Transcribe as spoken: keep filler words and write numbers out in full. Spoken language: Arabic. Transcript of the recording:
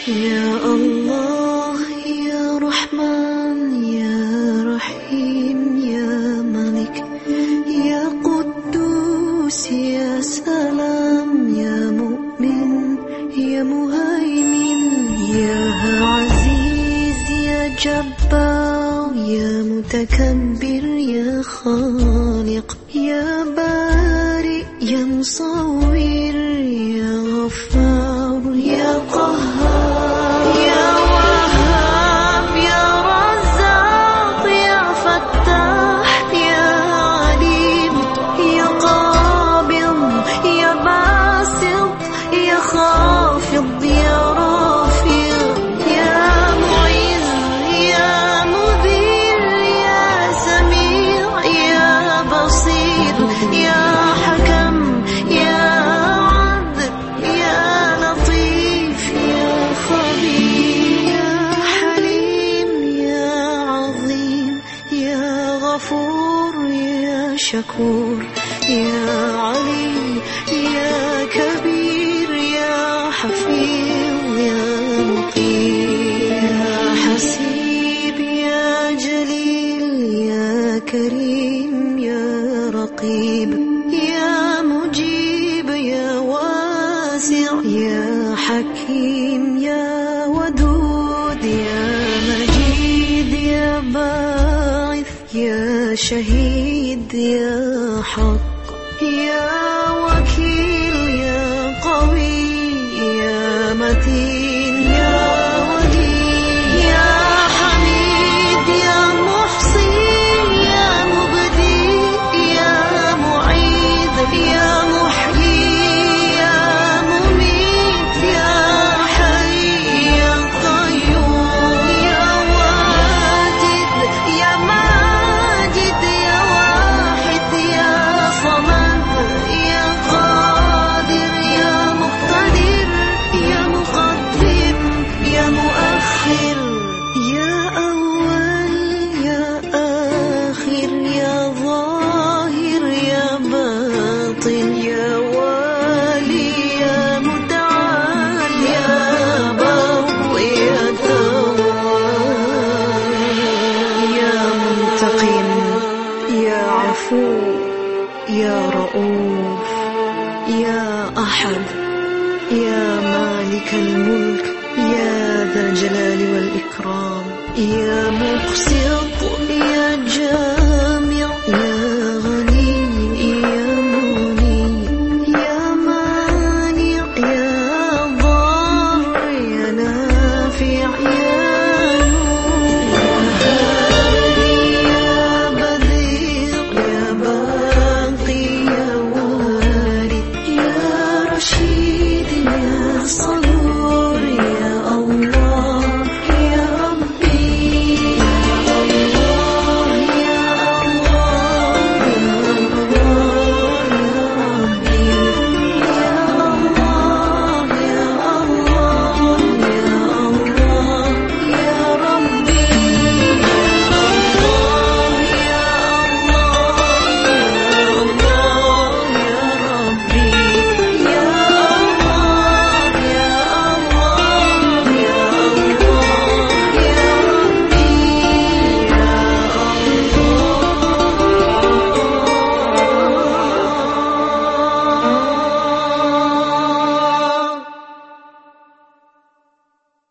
يا الله يا رحمن يا رحيم يا ملك يا قدوس يا سلام يا مؤمن يا مهيمن يا عزيز يا جبار يا متكبر يا خالق يا بارئ يا مصور يا غفار يا قهار يا وهاب يا رزاق يا فتاح يا عليم يا قابض يا باسط يا خافض يا رافع يا معز يا مذل يا سميع يا بصير يا حكم يا عدل يا لطيف يا خبير يا حليم يا عظيم يا غفور يا شكور يا علي يا كبير يا حفيظ يا مقيم يا حسيب يا جليل يا كريم يا رقيب يا مجيب يا واسع يا حكيم يا ودود يا مجيد يا باعث يا شهيد يا حق يا وكيل يا قوي يا متين يا وديع يا حميد يا محصي يا مبدي يا معيد يا محيي يا مميت يا حي يا قيوم يا واجد يا ماجد يا واحد يا صمد يا قادر يا مقتدر يا مقدم يا مؤخر يا أول يا آخر يا ظاهر يا باطن يا والي يا متعال يا بر يا تواب يا منتقم يا عفو يا رؤوف يا أحد يا مالك الملك يا ذا الجلال والإكرام يا مقسط يا جاد